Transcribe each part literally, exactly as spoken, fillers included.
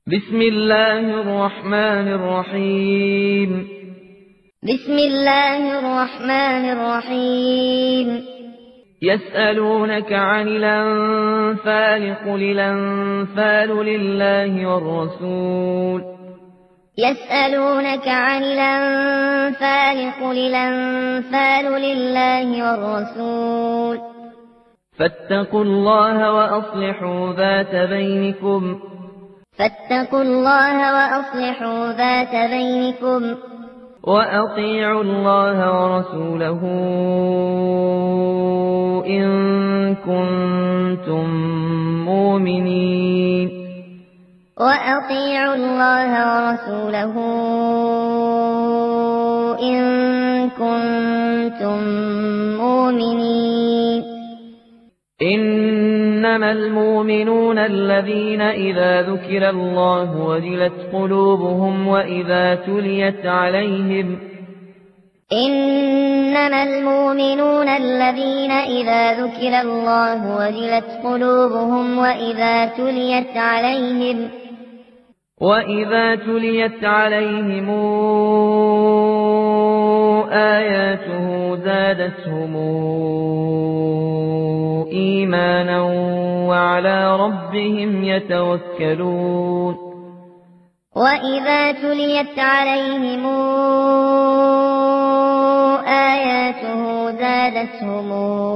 بسم الله الرحمن الرحيم بسم الله الرحمن الرحيم يسألونك عن الأنفال قل الأنفال لله والرسول يسألونك عن الأنفال قل الأنفال لله والرسول فاتقوا الله وأصلحوا ذات بينكم فاتقوا الله وأصلحوا ذات بينكم وأطيعوا الله ورسوله إن كنتم مؤمنين وأطيعوا الله ورسوله إن كنتم مؤمنين إنما المؤمنون الذين إذا ذكر الله وجلت قلوبهم وإذا تليت عليهم إنما المؤمنون الذين إذا ذكر الله وجلت قلوبهم وإذا تليت عليهم وإذا تليت عليهم آياته زادتهم إيمانا وعلى ربهم يتوكلون وإذا تليت عليهم آياته زادتهم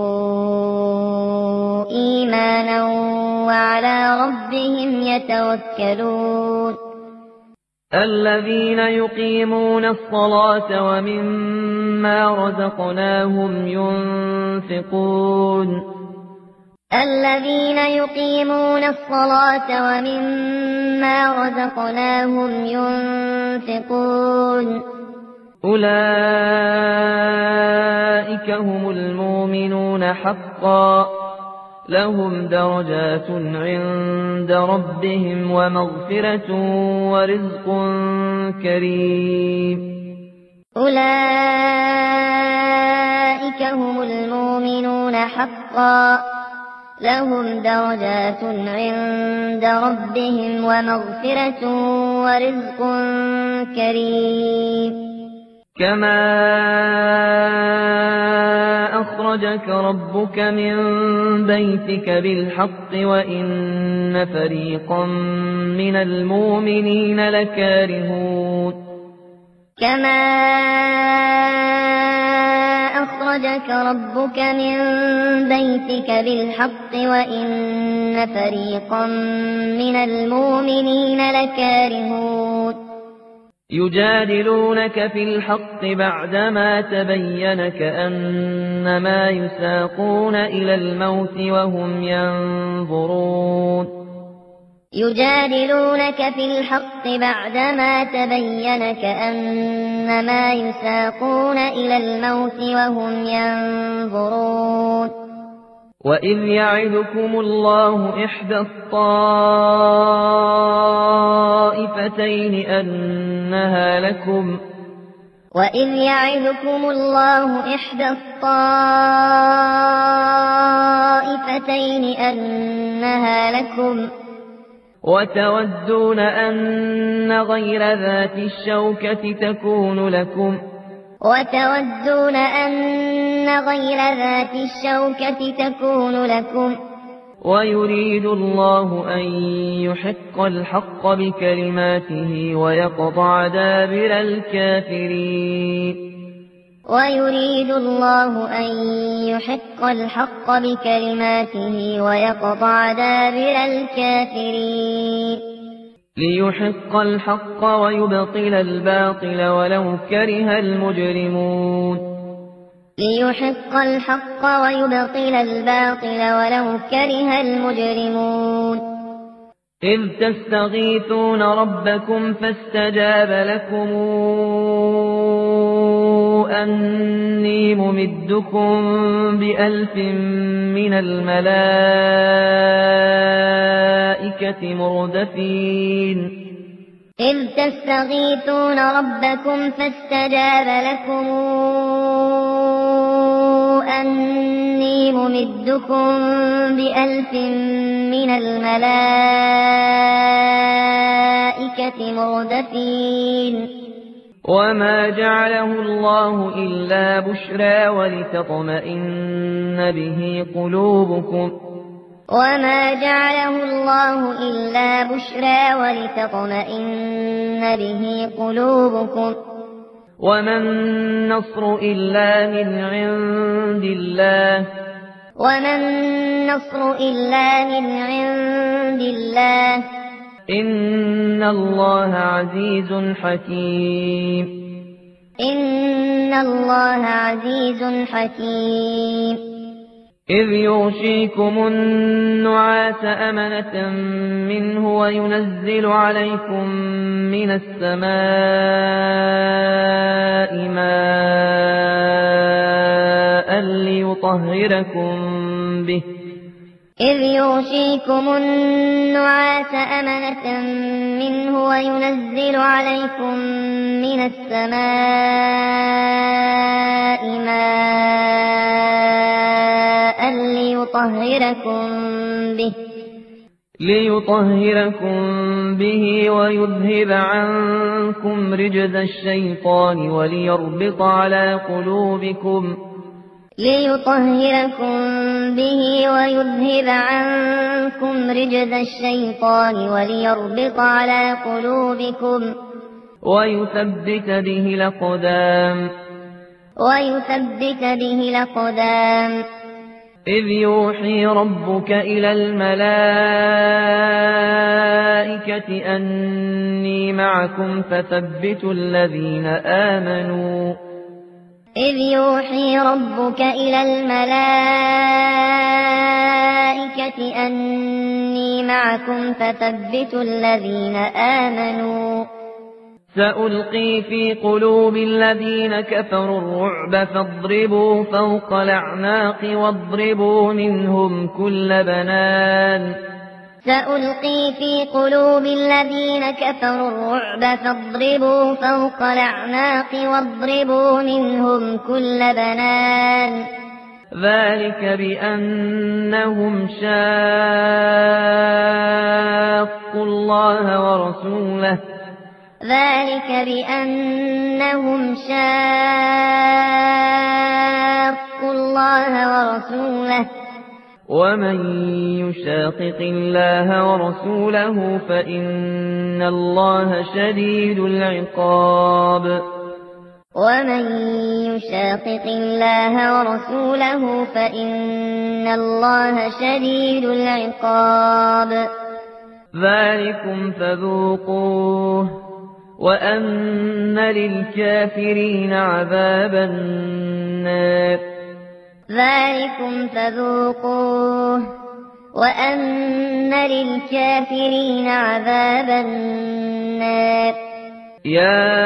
إيمانا وعلى ربهم يتوكلون الذين يقيمون الصلاة ومما رزقناهم ينفقون الذين يقيمون الصلاة ومما رزقناهم ينفقون أولئك هم المؤمنون حقا لهم درجات عند ربهم ومغفرة ورزق كريم أولئك هم المؤمنون حقا لهم درجات عند ربهم ومغفرة ورزق كريم كما أخرجك ربك من بيتك بالحق وإن فريقا من المؤمنين لكارهون كما أخرجك ربك من بيتك بالحق وإن فريقا من المؤمنين لكارهون يجادلونك في الحق بعدما تبين كأنما يساقون إلى الموت وهم ينظرون يجادلونك في الحق بعدما تبين كأنما يساقون إلى الموت وهم ينظرون وإذ يعدكم الله إحدى الطائفتين أنها لكم وإذ يعدكم الله إحدى الطائفتين أنها لكم وتودون أن غير ذات الشوكة تكون لكم وتودون أن غير ذات الشوكة تكون لكم ويريد الله أن يحق الحق بكلماته ويقطع دابر الكافرين ويريد الله أن يحق الحق بكلماته ويقطع دابر الكافرين ليحق الحق ويبطل الباطل ولو كره المجرمون ليحق الحق ويبطل الباطل ولو كره المجرمون إذ تستغيثون ربكم فاستجاب لكم أني ممدكم بألف من الملائكة مردفين إذ تستغيثون ربكم فاستجاب لكم أني ممدكم بألف من الملائكة الشوكة مردفين وما جعله الله إلا بشرى ولتطمئن به قلوبكم وما جعله الله إلا بشرى ولتطمئن به قلوبكم وما النصر إلا من عند الله وما النصر إلا من عند الله إن الله عزيز حكيم إن الله عزيز حكيم إذ يغشيكم النعاس أمنة منه وينزل عليكم من السماء ماء ليطهركم به إذ يغشيكم النعاس أمنة منه وينزل عليكم من السماء ماء ليطهركم به ليطهركم به ويذهب عنكم رجز الشيطان وليربط على قلوبكم ليطهركم به ويذهب عنكم رجز الشيطان وليربط على قلوبكم ويثبت به الأقدام ويثبت به الأقدام إذ يوحي ربك إلى الملائكة أني معكم فثبتوا الذين آمنوا إذ يوحي ربك إلى الملائكة أني معكم فثبتوا الذين آمنوا سألقي في قلوب الذين كفروا الرعب فاضربوا فوق الأعناق واضربوا منهم كل بنان سألقي في قلوب الذين كفروا الرعب فاضربوا فوق الأعناق واضربوا منهم كل بنان ذلك بأنهم شاقوا الله ورسوله ذلك بأنهم شاقوا الله ورسوله ومن يشاقق الله ورسوله فإن الله شديد العقاب ومن يشاقق الله ورسوله فإن الله شديد العقاب ذلكم فذوقوه وأن للكافرين عذاب النار ذلكم فذوقوه وأن للكافرين عذاب النار يا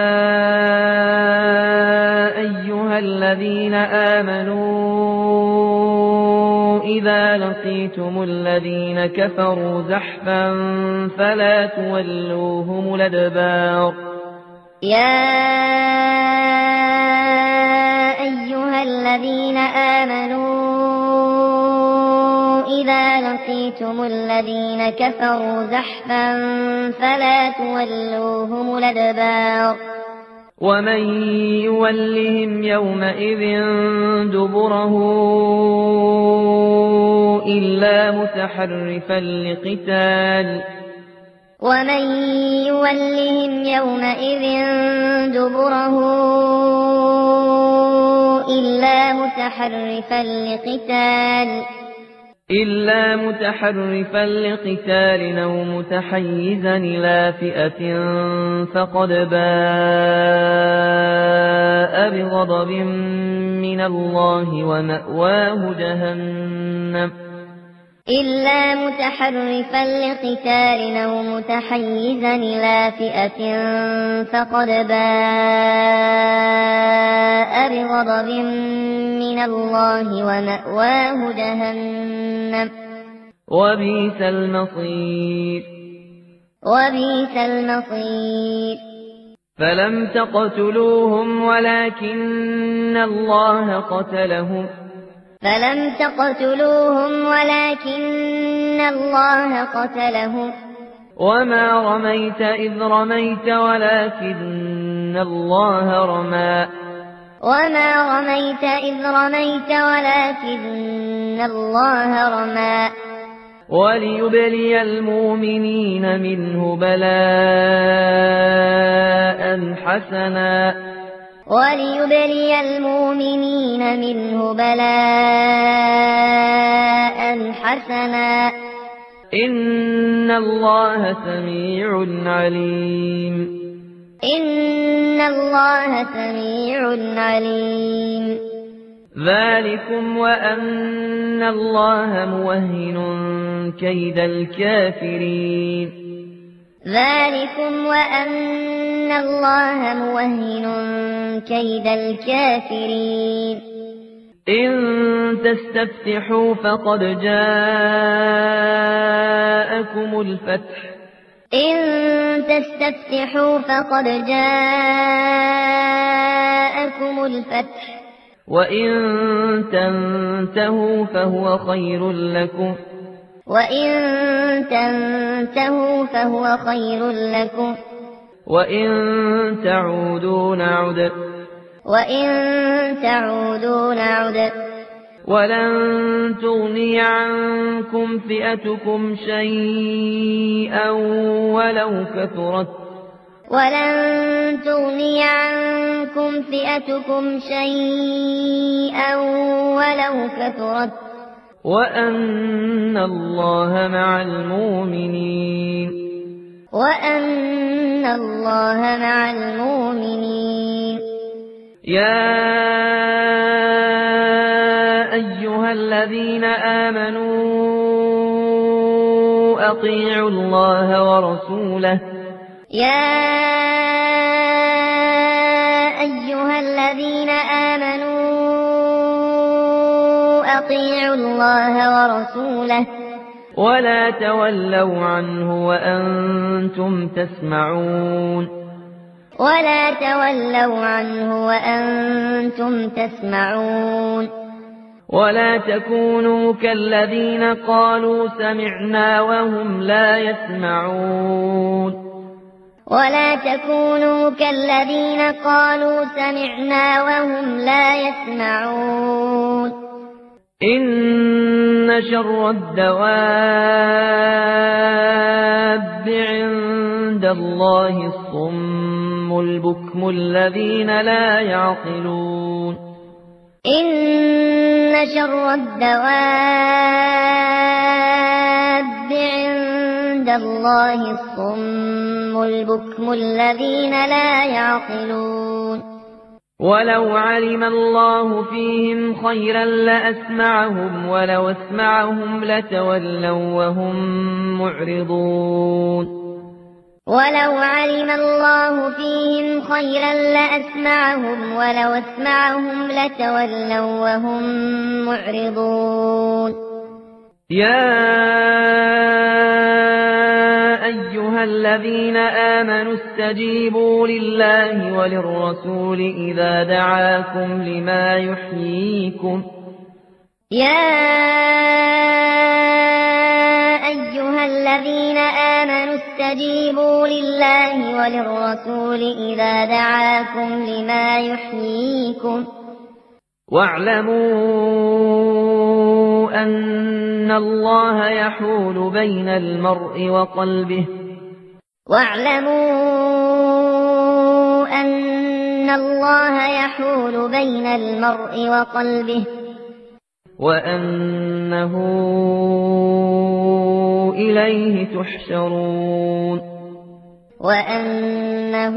أيها الذين آمنوا إذا لقيتم الذين كفروا زحفا فلا تولوهم الأدبار يا أيها الذين آمنوا إذا لقيتم الذين كفروا زحفا فلا تولوهم الأدبار ومن يولهم يومئذ دبره إلا متحرفا لقتال ومن يولهم يومئذ دبره إلا متحرفا لقتال إلا متحرفا لقتال أو متحيزا إلى فئة فقد باء بغضب من الله ومأواه جهنم إلا متحرفا لقتال أو متحيزا إلى فئة فقد باء بغضب من الله ومأواه جهنم وبئس المصير وبئس المصير فلم تقتلوهم ولكن الله قتلهم فلم تقتلوهم ولكن الله قتلهم وما رميت إذ رميت ولكن الله رمى وما رميت إذ رميت ولكن الله رمى وليبلي المؤمنين منه بلاء حسنا وليبلي المؤمنين منه بلاء حسنا إن الله سميع عليم إن الله سميع عليم ذلكم وأن الله موهن كيد الكافرين ذلكم وأن الله موهن كيد الكافرين إن تستفتحوا فقد جاءكم الفتح إن تستفتحوا فقد جاءكم الفتح وإن تنتهوا فهو خير لكم وإن تنتهوا فهو خير لكم وإن تعودوا نعد وإن تعودوا نعد ولن تغني عنكم فئتكم شيئا ولو كثرت ولن تغني عنكم فئتكم شيئا ولو كثرت وأن الله مع المؤمنين وأن الله مع المؤمنين يا أيها الذين آمنوا أطيعوا الله ورسوله يا أيها الذين آمنوا أطيعوا الله ورسوله ولا تولوا عنه وأنتم تسمعون ولا تولوا عنه وأنتم تسمعون ولا تكونوا كالذين قالوا سمعنا وهم لا يسمعون ولا تكونوا كالذين قالوا سمعنا وهم لا يسمعون إن شر الدواب عند الله الصم البكم الذين لا يعقلون إن شر الدواب عند الله الصم البكم الذين لا يعقلون ولو علم الله فيهم خيرا لأسمعهم ولو أسمعهم لتولوا وهم معرضون ولو علم الله فيهم خيرا لأسمعهم ولو أسمعهم لتولوا وهم معرضون يا أيها الذين آمنوا استجيبوا لله وللرسول إذا دعاكم لما يحييكم يا أيها الذين آمنوا استجيبوا لله وللرسول إذا دعاكم لما يحييكم واعلموا أن الله يحول بين المرء وقلبه واعلموا أن الله يحول بين المرء وقلبه وأنه إليه تحشرون وأنه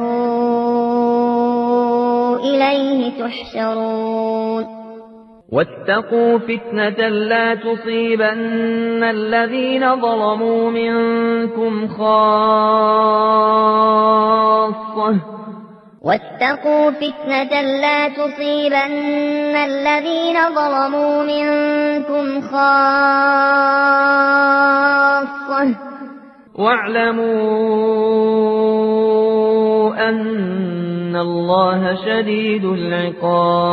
إليه تحشرون واتقوا فتنة لا تصيبن الذين ظلموا منكم خاصة واتقوا فتنة لا تصيبن الذين ظلموا منكم خاصة واعلموا أن الله شديد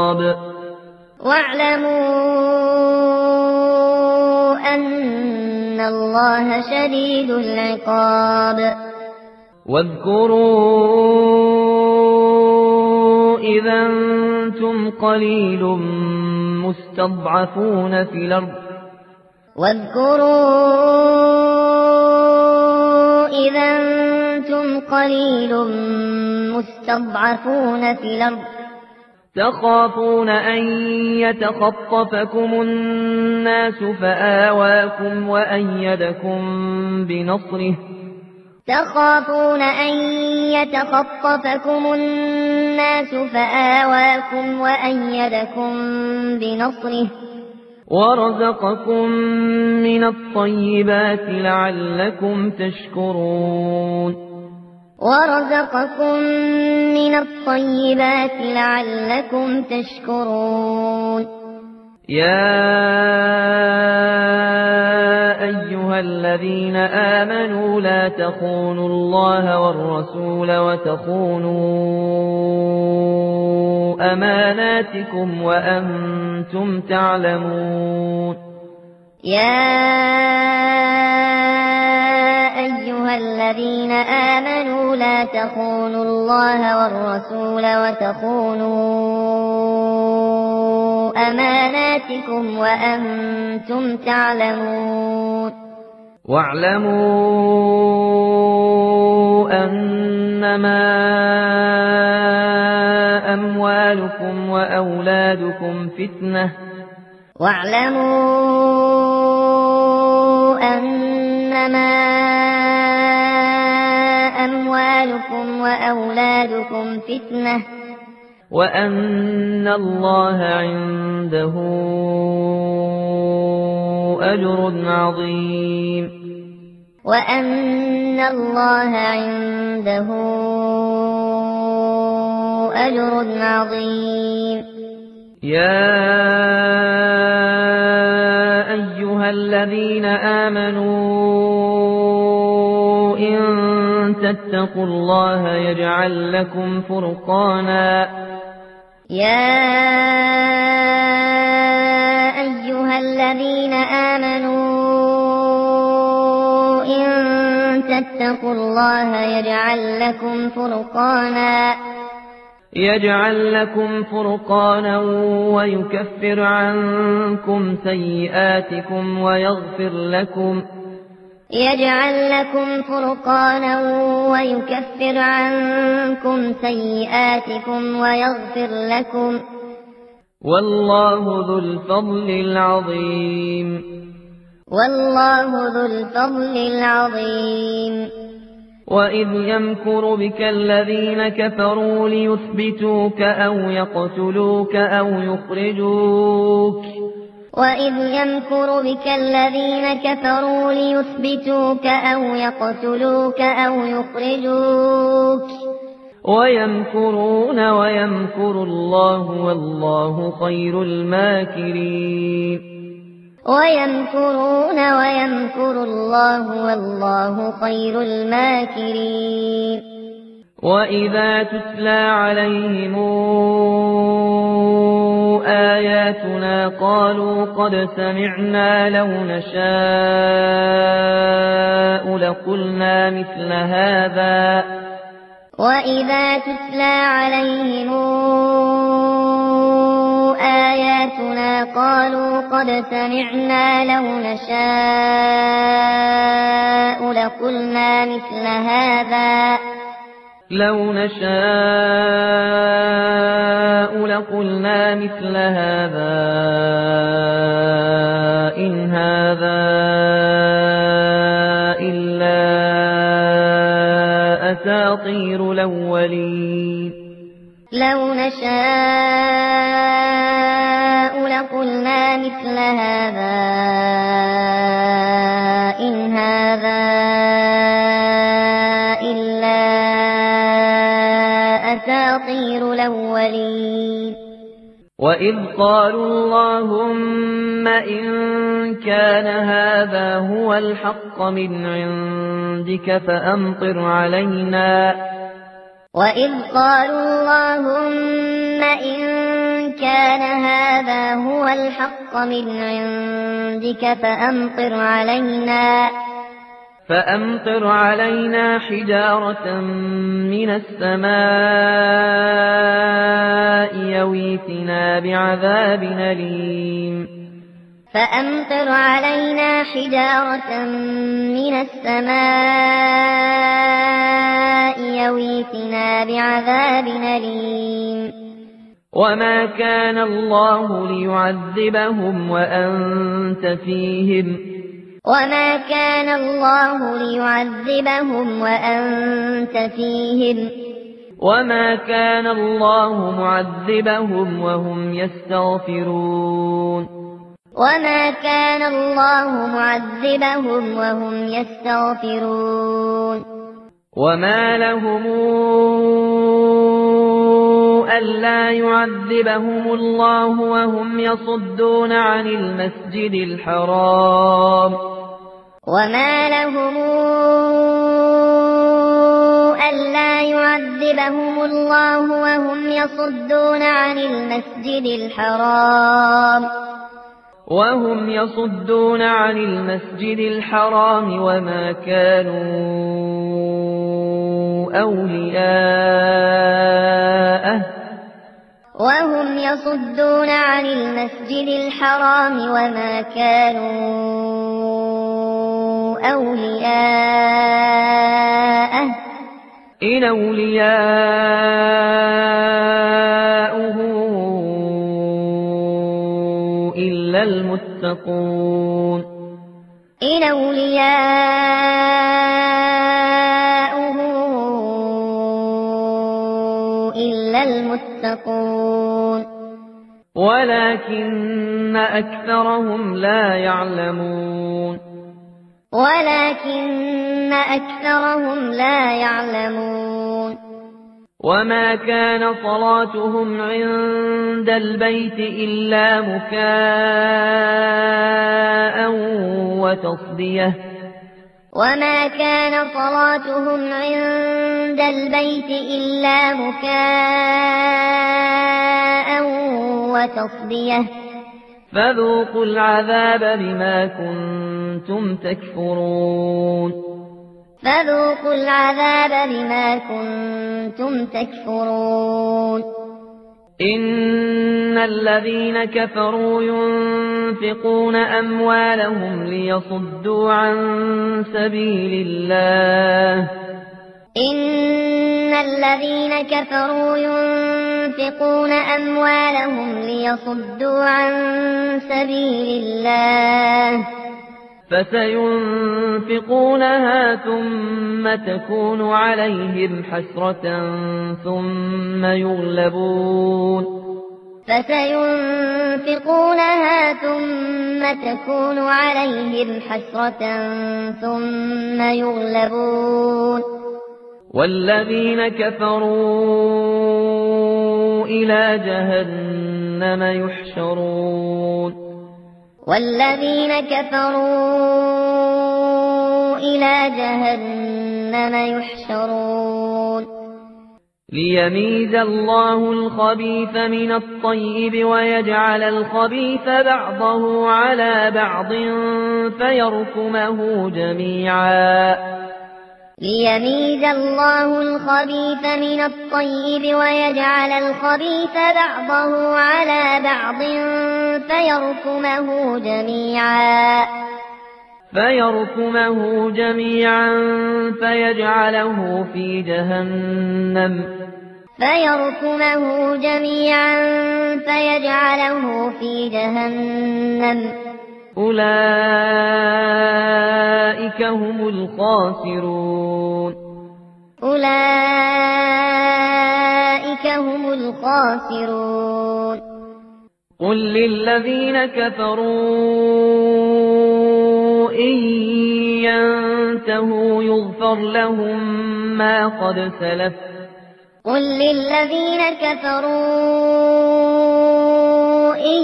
العقاب واعلموا أن إن الله شديد العقاب واذكروا إذا أنتم قليل مستضعفون في الأرض واذكروا إذا أنتم قليل مستضعفون في الأرض تخافون أن يتخطفكم الناس فآواكم وأيدكم بنصره تخافون أن يتخطفكم الناس فآواكم وأيدكم بنصره ورزقكم من الطيبات لعلكم تشكرون ورزقكم من الطيبات لعلكم تشكرون يا أيها الذين آمنوا لا تخونوا الله والرسول وتخونوا أماناتكم وأنتم تعلمون يا أيها الذين آمنوا لا تخونوا الله والرسول وتخونوا أماناتكم وأنتم تعلمون واعلموا أنما أموالكم وأولادكم فتنة واعلموا أنما أموالكم وأولادكم فتنة وأن الله عنده أجر عظيم وأن الله عنده أجر عظيم يا أيها الذين آمنوا إن تتقوا الله يجعل لكم فرقانا يا أيها الذين آمنوا إن تتقوا الله يجعل لكم فرقانا يجعل لكم فرقانا ويكفر عنكم سيئاتكم ويغفر لكم يجعل لكم فرقانا ويكفر عنكم سيئاتكم ويغفر لكم والله ذو الفضل العظيم والله ذو الفضل العظيم وإذ يمكر بك الذين كفروا ليثبتوك أو يقتلوك أو يخرجوك وإذ يمكر بك الذين كفروا ليثبتوك أو يقتلوك أو يخرجوك ويمكرون ويمكر الله والله خير الماكرين ويمكرون ويمكر الله والله خير الماكرين وإذا تتلى عليهم آياتنا قالوا قد سمعنا لو نشاء لقلنا مثل هذا وإذا تتلى عليهم آياتنا قالوا قد سمعنا لو نشاء لقلنا مثل هذا لو نشاء لقلنا مثل هذا إن هذا إلا أساطير الأولين لو نشاء لقلنا مثل هذا إن هذا إلا أساطير الأولين وإذ قالوا اللهم إن كان هذا هو الحق من عندك فأمطر علينا وإذ قالوا اللهم إن كان هذا هو الحق من عندك فأمطر علينا فأمطر علينا حجارة من السماء أو ائتنا بعذاب أليم فأمطر علينا حجارة من السماء أو ائتنا بعذاب أليم وما كان الله ليعذبهم وأنت فيهم وما كان الله ليعذبهم وأنت فيهم وما كان الله معذبهم وهم يستغفرون وما كان الله معذبهم وهم يستغفرون وما لهم ألا يعذبهم الله وهم يصدون عن المسجد الحرام وما لهم ألا يعذبهم الله وهم يصدون عن المسجد الحرام وهم يصدون عن المسجد الحرام وما كانوا أولياءه وهم يصدون عن المسجد الحرام وما كانوا أولياءه إن أولياؤه إلا المتقون إن أولياؤه إلا المتقون ولكن أكثرهم لا يعلمون ولكن أكثرهم لا يعلمون وما كان صلاتهم عند البيت إلا مكاء وتصدية وما كان صلاتهم عند البيت إلا مكاء وتصدية فذوقوا العذاب بما كنتم تكفرون فذوقوا العذاب بما كنتم تكفرون إن الذين كفروا ينفقون أموالهم ليصدوا عن سبيل الله إن الذين كفروا ينفقون أموالهم ليصدوا عن سبيل الله فسينفقونها ثم تكون عليهم حسرة ثم يغلبون فسينفقونها ثم تكون عليهم حسرة ثم يغلبون والذين كفروا إلى جهنم يحشرون والذين كفروا إلى جهنم يحشرون ليميز الله الخبيث من الطيب ويجعل الخبيث بعضه على بعض فيركمه جميعا ليميز الله الخبيث من الطيب ويجعل الخبيث بعضه على بعض فيركمه جميعا فيركمه جميعا فيجعله في جهنم فيركمه جميعا فيجعله في جهنم أولئك هم الخاسرون أولئك هم الخاسرون قل للذين كفروا إن ينتهوا يغفر لهم ما قد سلف قل للذين كفروا إن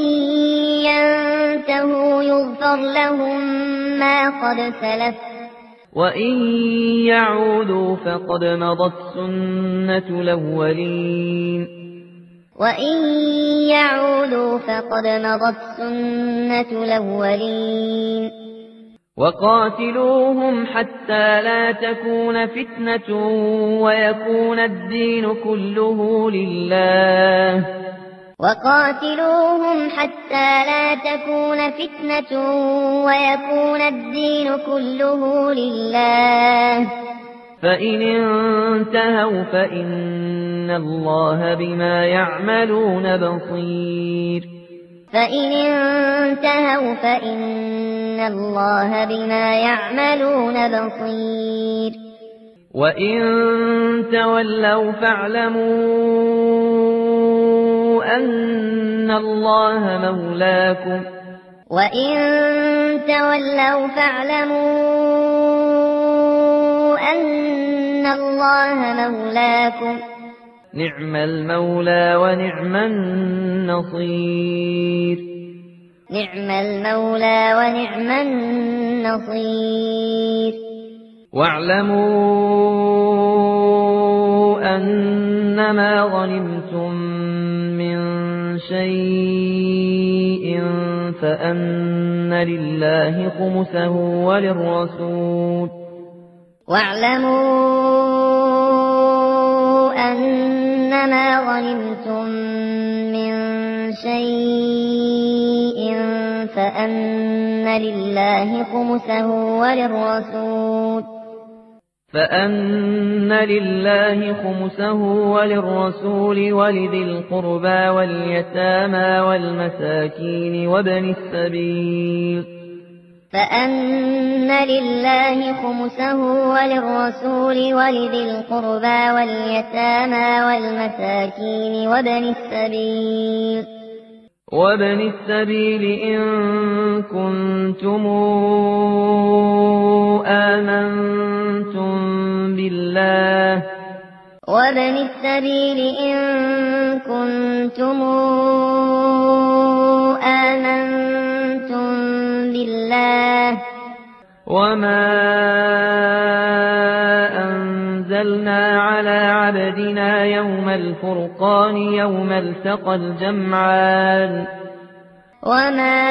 ينتهوا يغفر لهم ما قد سلف وإن يعودوا فقد مضت سنة الأولين وإن يعودوا فقد مضت سنة الأولين وقاتلوهم حتى لا تكون فتنة ويكون الدين كله لله وقاتلوهم حتى لا تكون فتنة ويكون الدين كله لله فإن انتهوا فإن الله بما يعملون بصير فإن انتهوا فإن الله بما يعملون بصير وإن تولوا فاعلموا أن الله مولاكم وإن تولوا فاعلموا أن الله مولاكم نعم المولى ونعم النصير نعم المولى ونعم النصير واعلموا أنما غنمتم من شيء فأن لله خمسه وللرسول واعلموا أنما غنمتم من شيء فأن لله خمسه وللرسول فأن لله خمسه وللرسول ولذي القربى واليتامى والمساكين وابن السبيل فأن لله خمسه وللرسول ولذي القربى واليتامى والمساكين وابن السبيل وابن السبيل إن كنتم آمنتم بالله وابن السبيل إن كنتم آمنتم بالله وما أنزلنا على عبدنا يوم الفرقان يوم التقى الجمعان وما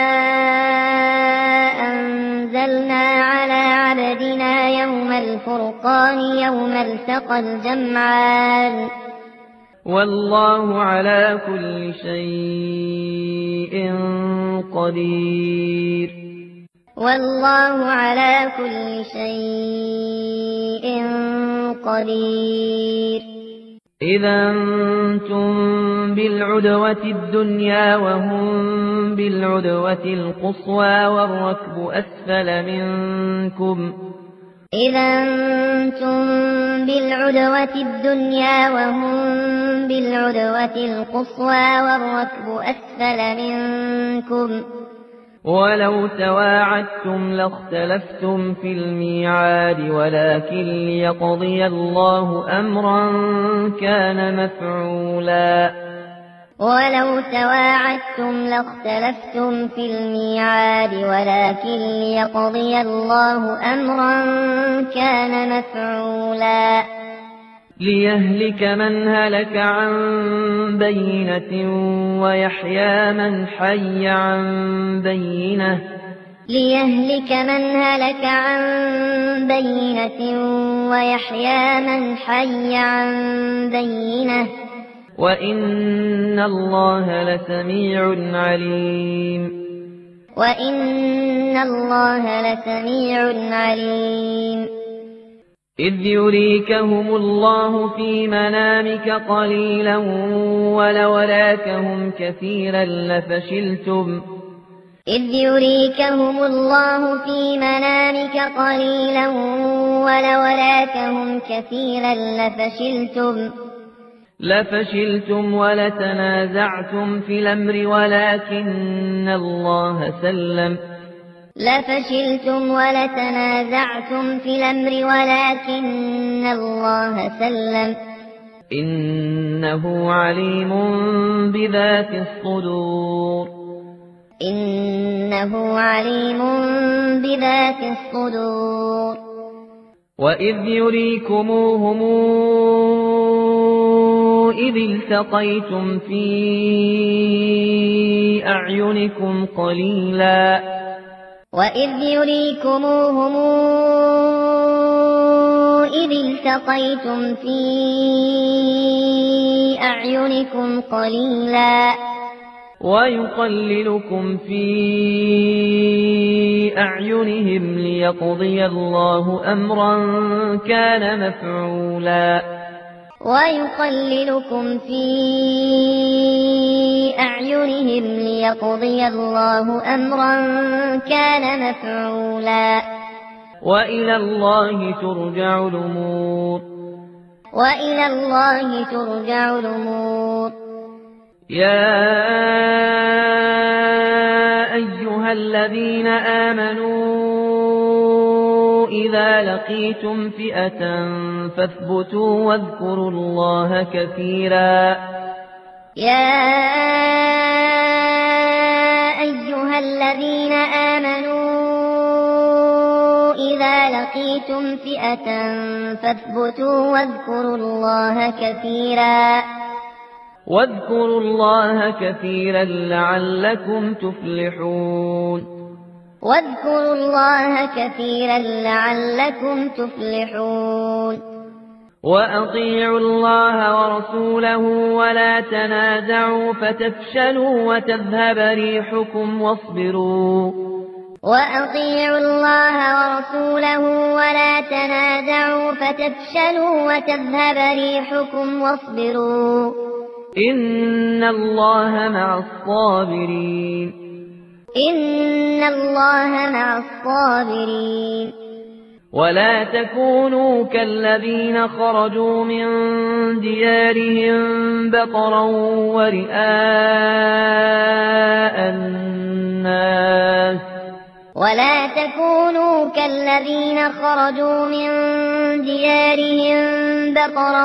أنزلنا على عبدنا يوم الفرقان يوم التقى الجمعان والله على كل شيء قدير والله على كل شيء قدير إذا أنتم بالعدوة الدنيا وهم بالعدوة القصوى والركب أسفل منكم إذا أنتم بالعدوة الدنيا وهم بالعدوة القصوى والركب أسفل منكم ولو تواعدتم لاختلفتم في الميعاد ولكن ليقضي الله أمرا كان مفعولا ولو تواعدتم لاختلفتم في الميعاد ولكن ليقضي الله أمرا كان مفعولا ليهلك من هلك عن بينة ويحيى من حي عن بينة ليهلك من هلك عن بينة ويحيى من حي عن بينة وإن الله لسميع عليم وإن الله لسميع عليم إذ يريكهم الله في منامك قليلا ولولاكهم كثيرا لفشلتم إذ يريكهم الله في منامك قليلا ولولاكهم كثيرا لفشلتم لفشلتم ولتنازعتم في الأمر ولكن الله سلم لفشلتم ولتنازعتم في الأمر ولكن الله سلم إنه عليم بذات الصدور إنه عليم بذات الصدور وإذ يريكموهم إذ التقيتم في أعينكم قليلا وإذ يريكموهم إذ التقيتم في أعينكم قليلا ويقللكم في أعينهم ليقضي الله أمرا كان مفعولا ويقللكم في أعينهم ليقضي الله أمرا كان مفعولا وإلى الله ترجع الأمور وإلى الله ترجع الأمور يا أيها الذين آمنوا إذا لقيتم فئة فاثبتوا واذكروا الله كثيرا يا أيها الذين آمنوا إذا لقيتم فئة فاثبتوا واذكروا الله كثيرا واذكروا الله كثيرا لعلكم تفلحون واذكروا الله كثيرا لعلكم تفلحون وأطيعوا الله ورسوله ولا تنازعوا فتفشلوا وتذهب ريحكم واصبروا وأطيعوا الله ورسوله ولا تنازعوا فتفشلوا وتذهب ريحكم واصبروا إن الله مع الصابرين إن الله مع الصابرين ولا تكونوا كالذين خرجوا من ديارهم بطرا ورئاء الناس ولا تكونوا كالذين خرجوا من ديارهم بطرا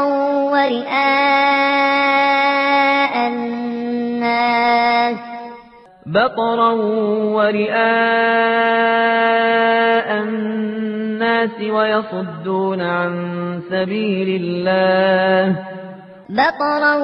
ورئاء الناس بطرا ورئاء الناس ويصدون عن سبيل الله بطرا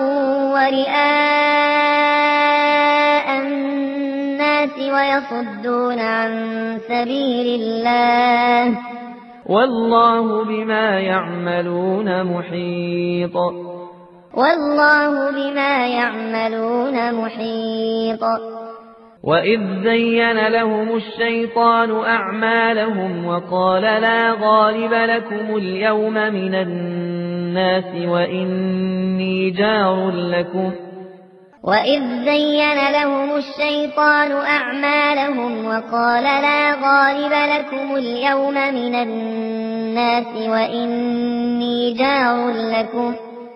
ورئاء الناس ويصدون عن سبيل الله والله بما يعملون محيط والله بما يعملون محيط وإذ زين لهم الشيطان أعمالهم وقال لا غالب لكم اليوم من الناس وإني جار لكم وإذ زين لهم الشيطان أعمالهم وقال لا غالب لكم اليوم من الناس وإني جار لكم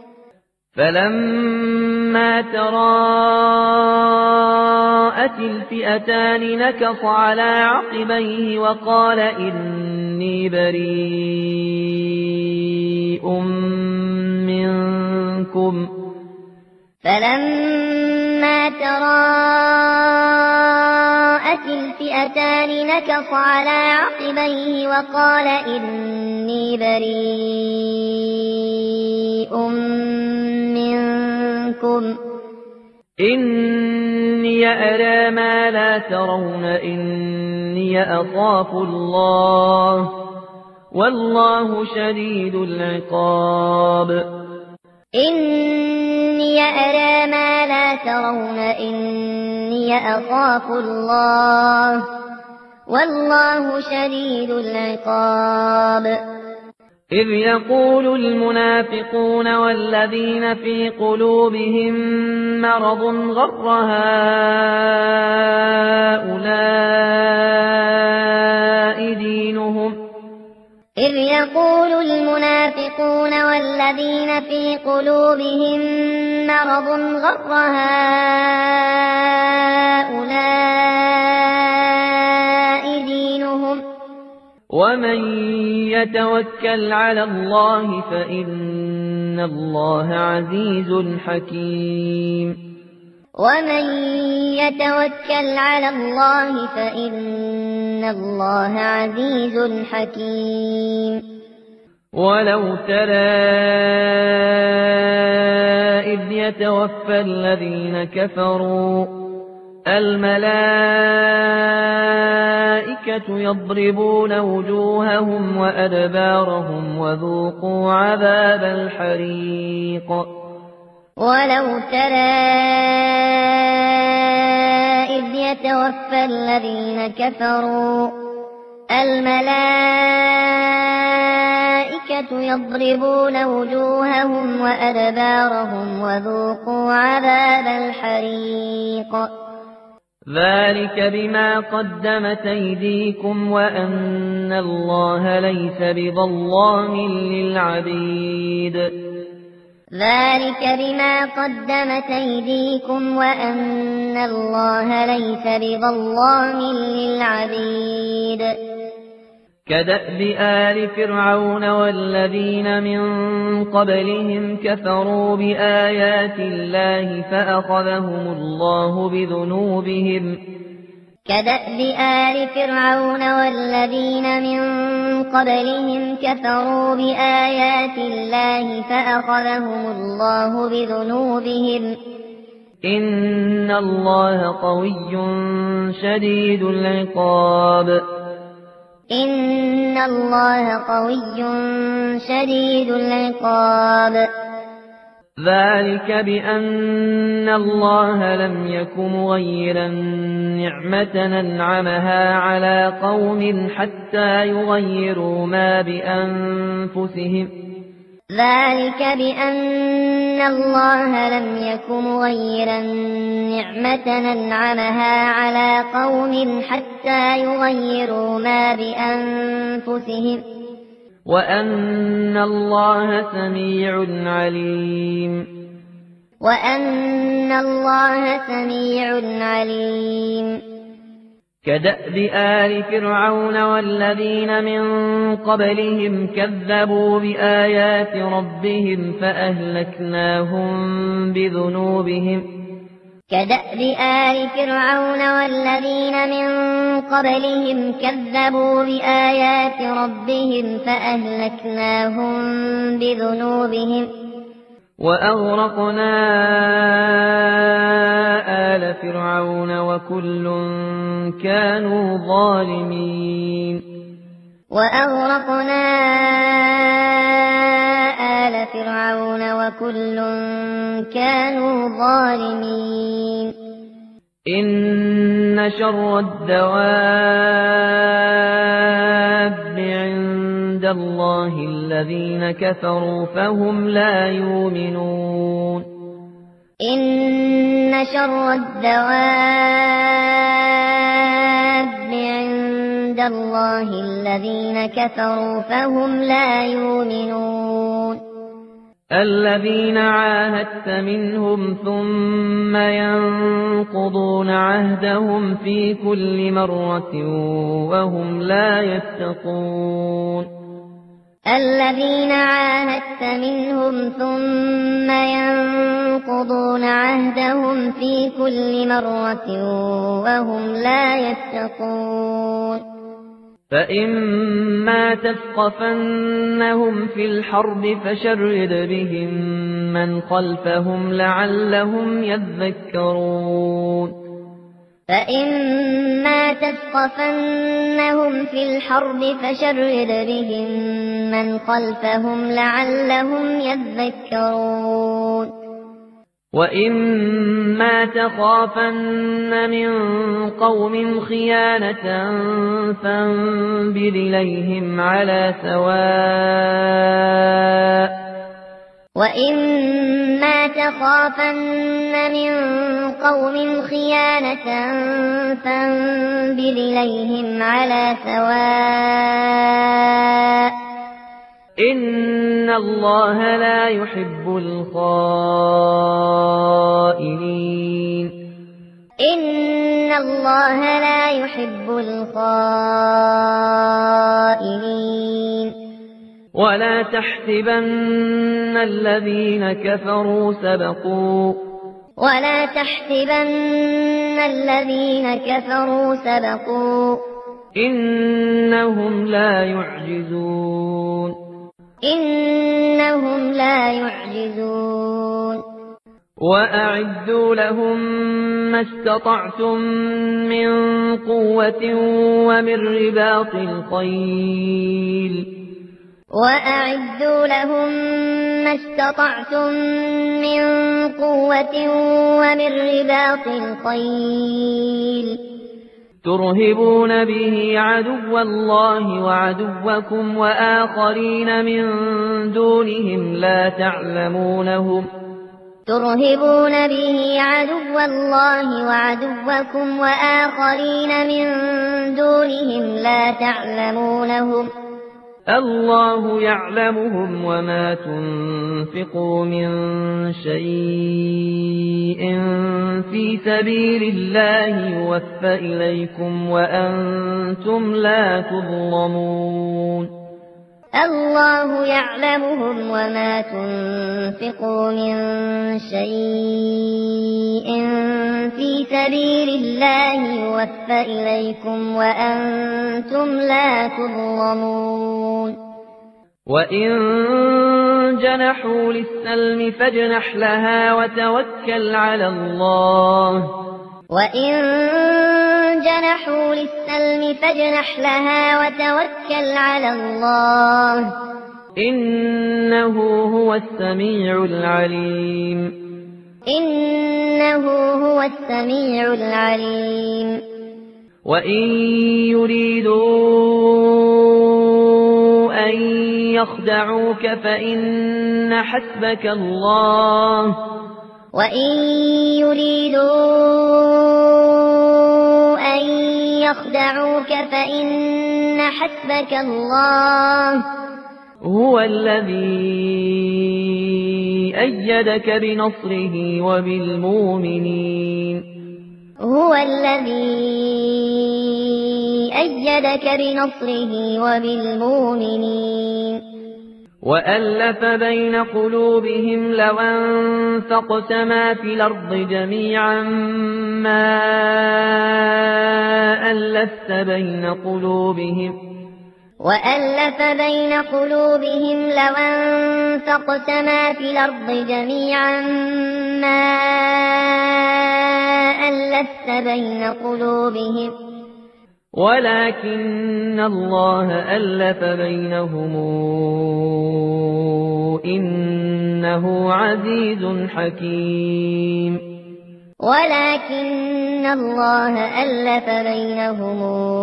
فلما تراءت الفئتان نكص على عقبيه وقال إني بريء منكم فلما تراءت الفئتان نكص على عقبيه وقال إني بريء منكم إني أرى ما لا ترون إني أخاف الله والله شديد العقاب إني أرى ما لا ترون إني أخاف الله والله شديد العقاب إذ يقول المنافقون والذين في قلوبهم مرض غر هؤلاء دينهم إذ يقول المنافقون والذين في قلوبهم مرض غر هؤلاء دينهم ومن يتوكل على الله فإن الله عزيز حكيم ومن يتوكل على الله فإن الله عزيز حكيم ولو ترى إذ يتوفى الذين كفروا الملائكة يضربون وجوههم وأدبارهم وذوقوا عذاب الحريق ولو ترى إذ يتوفى الذين كفروا الملائكة يضربون وجوههم وأدبارهم وذوقوا عذاب الحريق ذلك بما قدمت أيديكم وأن الله ليس بظلام للعبيد ذلك بما قدمت أيديكم وأن الله ليس بظلام للعبيد كدأب آل فرعون والذين من قبلهم كفروا بآيات الله فأخذهم الله بذنوبهم كدأب آل فرعون والذين من قبلهم كفروا بآيات الله فأخذهم الله بذنوبهم إن الله قوي شديد العقاب إن الله قوي شديد العقاب ذلك بأن الله لم يك مغيرا نعمة أنعمها على قوم حتى يغيروا ما بأنفسهم ذلك بأن الله لم يك مغيرا نعمة أنعمها على قوم حتى يغيروا ما بأنفسهم وأن الله سميع عليم وأن الله سميع عليم كدأب آل فرعون والذين من قبلهم كذبوا بآيات ربهم فأهلكناهم بذنوبهم كدأب آل فرعون والذين من قبلهم كذبوا بآيات ربهم فأهلكناهم بذنوبهم وأغرقنا آل فرعون وكل كانوا ظالمين وأغرقنا آل فرعون وكل كانوا ظالمين إن شر الدواب عند الله الذين كفروا فهم لا يؤمنون إن شر الدواب عند الله الذين كفروا فهم لا يؤمنون الذين عاهدت منهم ثم ينقضون عهدهم في كل مرة وهم لا يتقون الذين عاهدت منهم ثم ينقضون عهدهم في كل مرة وهم لا يتقون فإما تثقفنهم في الحرب فشرد بهم من خلفهم لعلهم يذكرون فإما تثقفنهم في الحرب فشرد بهم من خلفهم لعلهم يذكرون وإما تخافن من قوم خيانة فانبذ إليهم على سواء وإما تخافن من قوم خيانة فانبذ إليهم على سواء إن الله لا يحب الخائنين إن الله لا يحب الخائنين ولا تحسبن الذين كفروا سبقوا ولا تحسبن الذين كفروا سبقوا إنهم لا يعجزون إنهم لا يعجزون وأعدوا لهم ما استطعتم من قوة ومن رباط الخيل وأعدوا لهم ما استطعتم من قوة ومن رباط الخيل ترهبون به عدو الله وعدوكم وآخرين من دونهم لا تعلمونهم ترهبون به عدو الله وعدوكم وآخرين من دونهم لا تعلمونهم الله يعلمهم وما تنفقوا من شيء في سبيل الله يوفى إليكم وأنتم لا تظلمون الله يعلمهم وما تنفقوا من شيء في سبيل الله يوفى إليكم وأنتم لا تظلمون وإن جنحوا للسلم فاجنح لها وتوكل على الله وإن جنحوا للسلم فاجنح لها وتوكل على الله إنه هو السميع العليم إنه هو السميع العليم وإن يريدوا أن يخدعوك فإن حسبك الله وإن يريدوا أن يخدعوك فإن حسبك الله هو الذي أيدك بنصره وبالمؤمنين هو الذي أيدك بنصره وبالمؤمنين وألف بين قلوبهم لو أنفقت ما في الأرض جميعا ما ألفت بين قلوبهم وألف بين قلوبهم لو أنفقت ما في الأرض جميعا ما ألفت بين قلوبهم ولكن الله ألف بينهم إنه عزيز حكيم ولكن الله ألف بينهم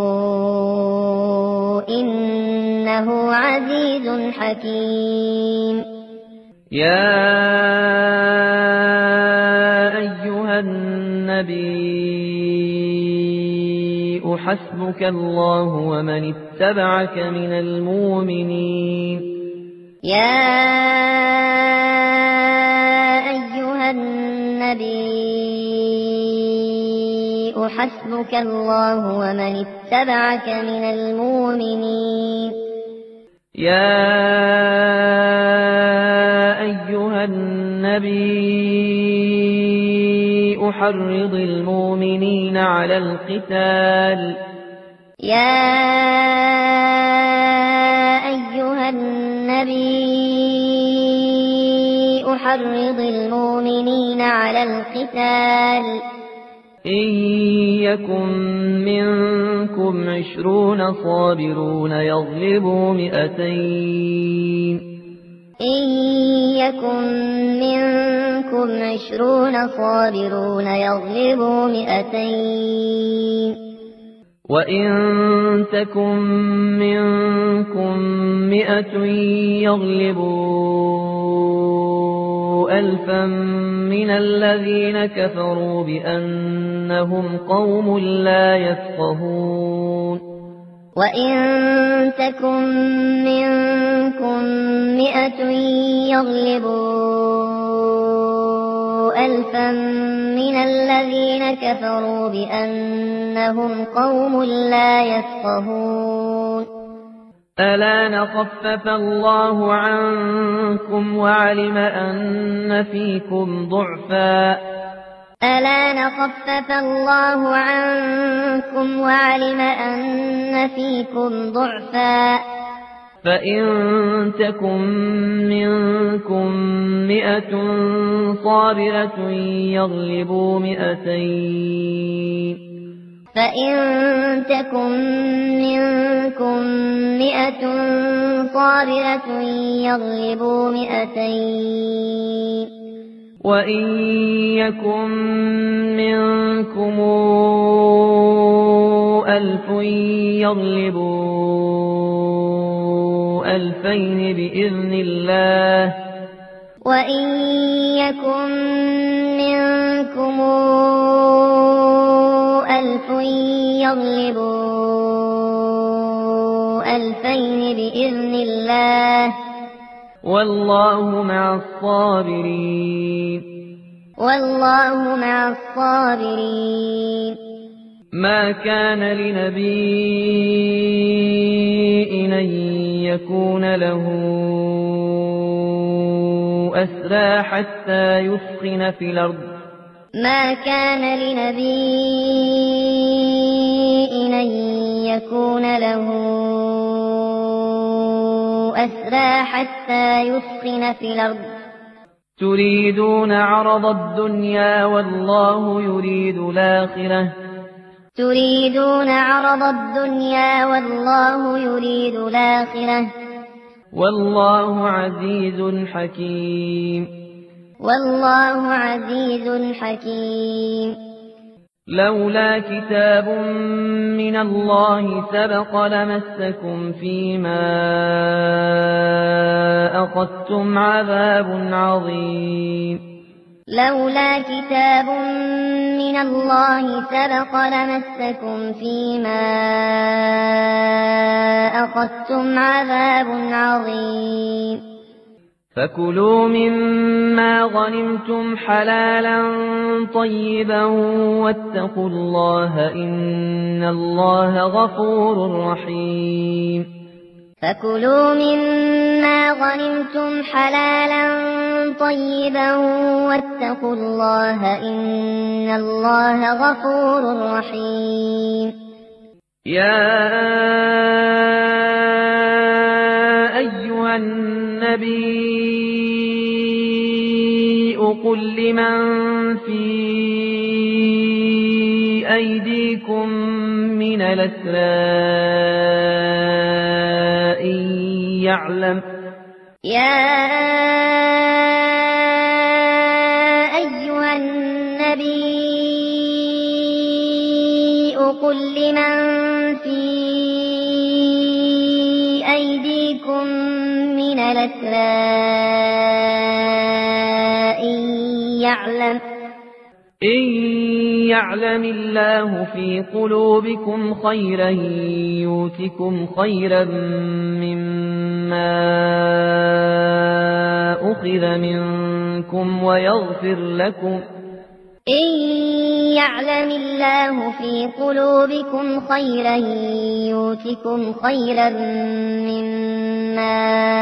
إنه عزيز حكيم يا أيها النبي حسبك الله ومن اتبعك من المؤمنين يا أيها النبي حسبك الله ومن اتبعك من المؤمنين يا أيها النبي حرض المؤمنين على القتال يا أيها النبي حرض المؤمنين على القتال إن يكن منكم عشرون صابرون يغلبوا مئتين إن يكن منكم عشرون صابرون يغلبوا مئتين وإن تكن منكم مئة يغلبوا ألفا من الذين كفروا بأنهم قوم لا يفقهون وإن تكن منكم مئة يغلبوا ألفا من الذين كفروا بأنهم قوم لا يفقهون ألا نخفف الله عنكم وعلم أن فيكم ضعفا ألا نخفف الله عنكم وعلم أن فيكم ضعفا فإن تكن منكم مئة صابرة يغلبوا مئتين فإن تكن منكم مئة صابرة يغلبوا مئتين وإن يكن منكم ألف يغلبوا ألفين بإذن الله وإن يكن منكم ألف يغلبوا ألفين بإذن الله والله مع الصابرين والله مع الصابرين ما كان لنبي أن يكون له أسرى حتى يثخن في الأرض ما كان لنبي أن يكون له أسرى حتى يثخن في الأرض تريدون عرض الدنيا والله يريد الآخرة تريدون عرض الدنيا والله يريد الآخرة والله عزيز حكيم والله عزيز حكيم لولا كتاب من الله سبق لمسكم فيما أخذتم عذاب عظيم لولا كتاب من الله سبق لمسكم فيما أخذتم عذاب عظيم فكلوا مما غنمتم حلالا طيبا واتقوا الله إن الله غفور رحيم فكلوا مما غنمتم حلالا طيبا واتقوا الله إن الله غفور رحيم يا أيها النبي قل لمن في أيديكم من الأسرى إن يعلم يا أيها النبي قل لمن في أيديكم من الأسرى إن يعلم إن يعلم الله في قلوبكم خيرا يؤتكم خيرا مما أخذ منكم ويغفر لكم إن يعلم الله في قلوبكم خيرا يؤتكم خيرا مما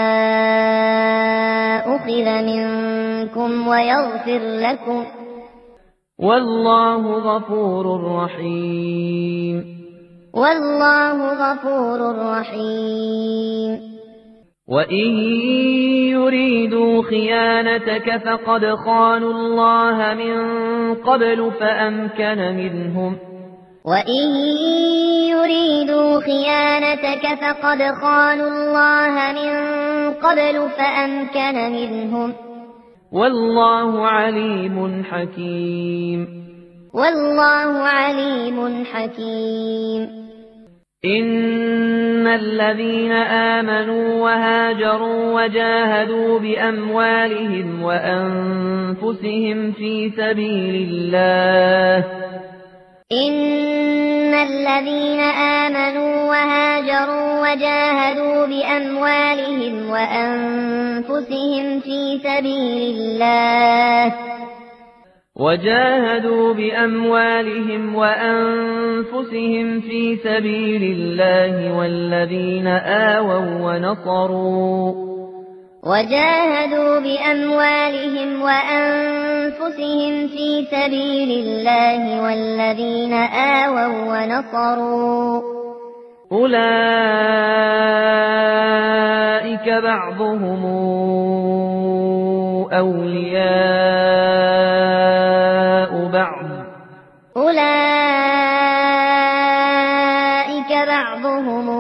أخذ منكم ويغفر لكم والله غفور رحيم والله غفور رحيم وإن يريدوا خيانتك فقد خانوا الله من قبل فأمكن منهم وإن يريدوا خيانتك فقد خانوا الله من قبل فأمكن منهم والله عليم حكيم والله عليم حكيم إن الذين آمنوا وهاجروا وجاهدوا بأموالهم وأنفسهم في سبيل الله إن الذين آمنوا وهاجروا وجاهدوا بأموالهم وأنفسهم في سبيل الله وجاهدوا بأموالهم وأنفسهم في سبيل الله والذين آووا ونصروا وجاهدوا بأموالهم وأنفسهم في سبيل الله والذين آووا ونصروا أولئك بعضهم أولياء بعض أولئك بعضهم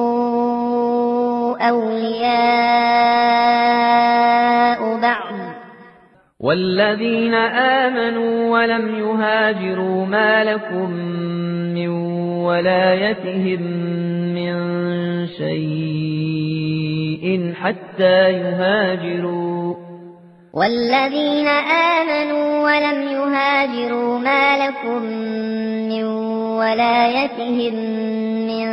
أولياء بعض والذين آمنوا ولم يهاجروا ما لكم من ولايتهم من شيء حتى يهاجروا والذين آمنوا ولم يهاجروا ما لكم من ولايتهم من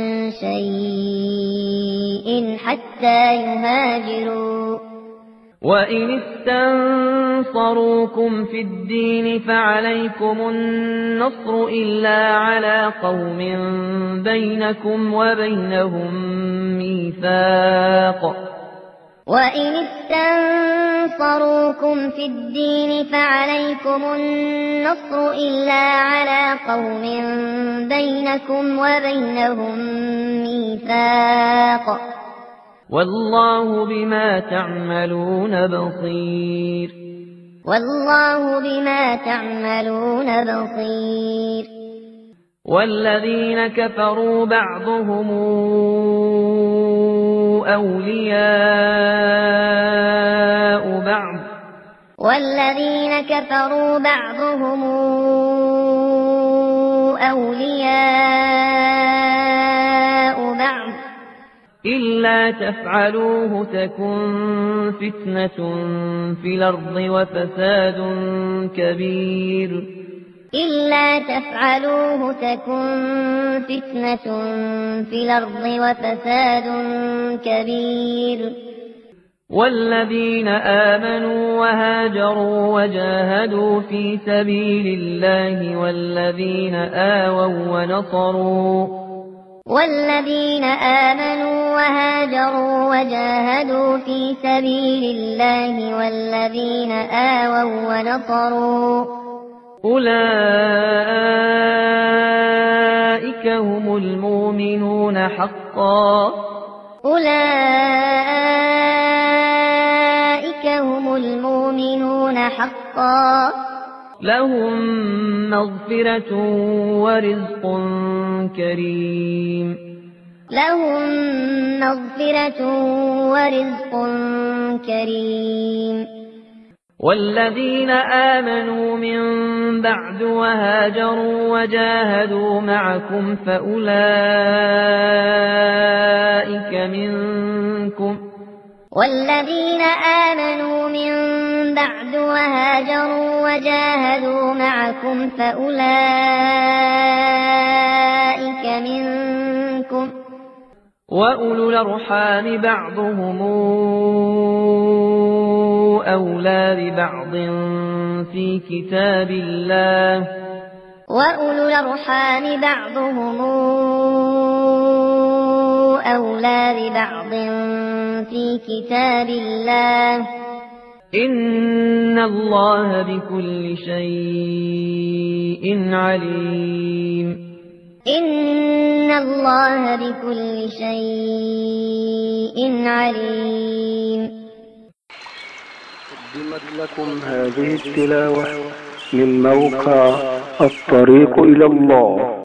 شيء حتى يهاجروا وإن استنصروكم في الدين فعليكم النصر إلا على قوم بينكم وبينهم ميثاق وإن استنصروكم في الدين فعليكم النصر إلا على قوم بينكم وبينهم ميثاق والله بما تعملون بصير والله بما تعملون بصير والذين كفروا بعضهم أولياء بعض والذين كفروا بعضهم أولياء بعض إلا تفعلوه تكن فتنة في الأرض وفساد كبير إلا تفعلوه تكن فتنة في الأرض وفساد كبير والذين آمنوا وهاجروا وجاهدوا في سبيل الله والذين آووا ونصروا والذين آمنوا وهاجروا وجاهدوا في سبيل الله والذين آووا ونصروا أولئك هم المؤمنون حقا أولئك هم المؤمنون حقا لهم مغفرة ورزق كريم لهم مغفرة ورزق كريم والذين آمنوا من بعد وهاجروا وجاهدوا معكم فأولئك منكم والذين آمنوا من بعد وهاجروا وجاهدوا معكم فأولئك منكم وأولو الأرحام بعضهم أولى ببعض في كتاب الله وأولو الأرحام بعضهم أولى ببعض في كتاب الله إن الله بكل شيء عليم إن الله بكل شيء عليم. قدمت لكم هذه التلاوة من موقع الطريق إلى الله.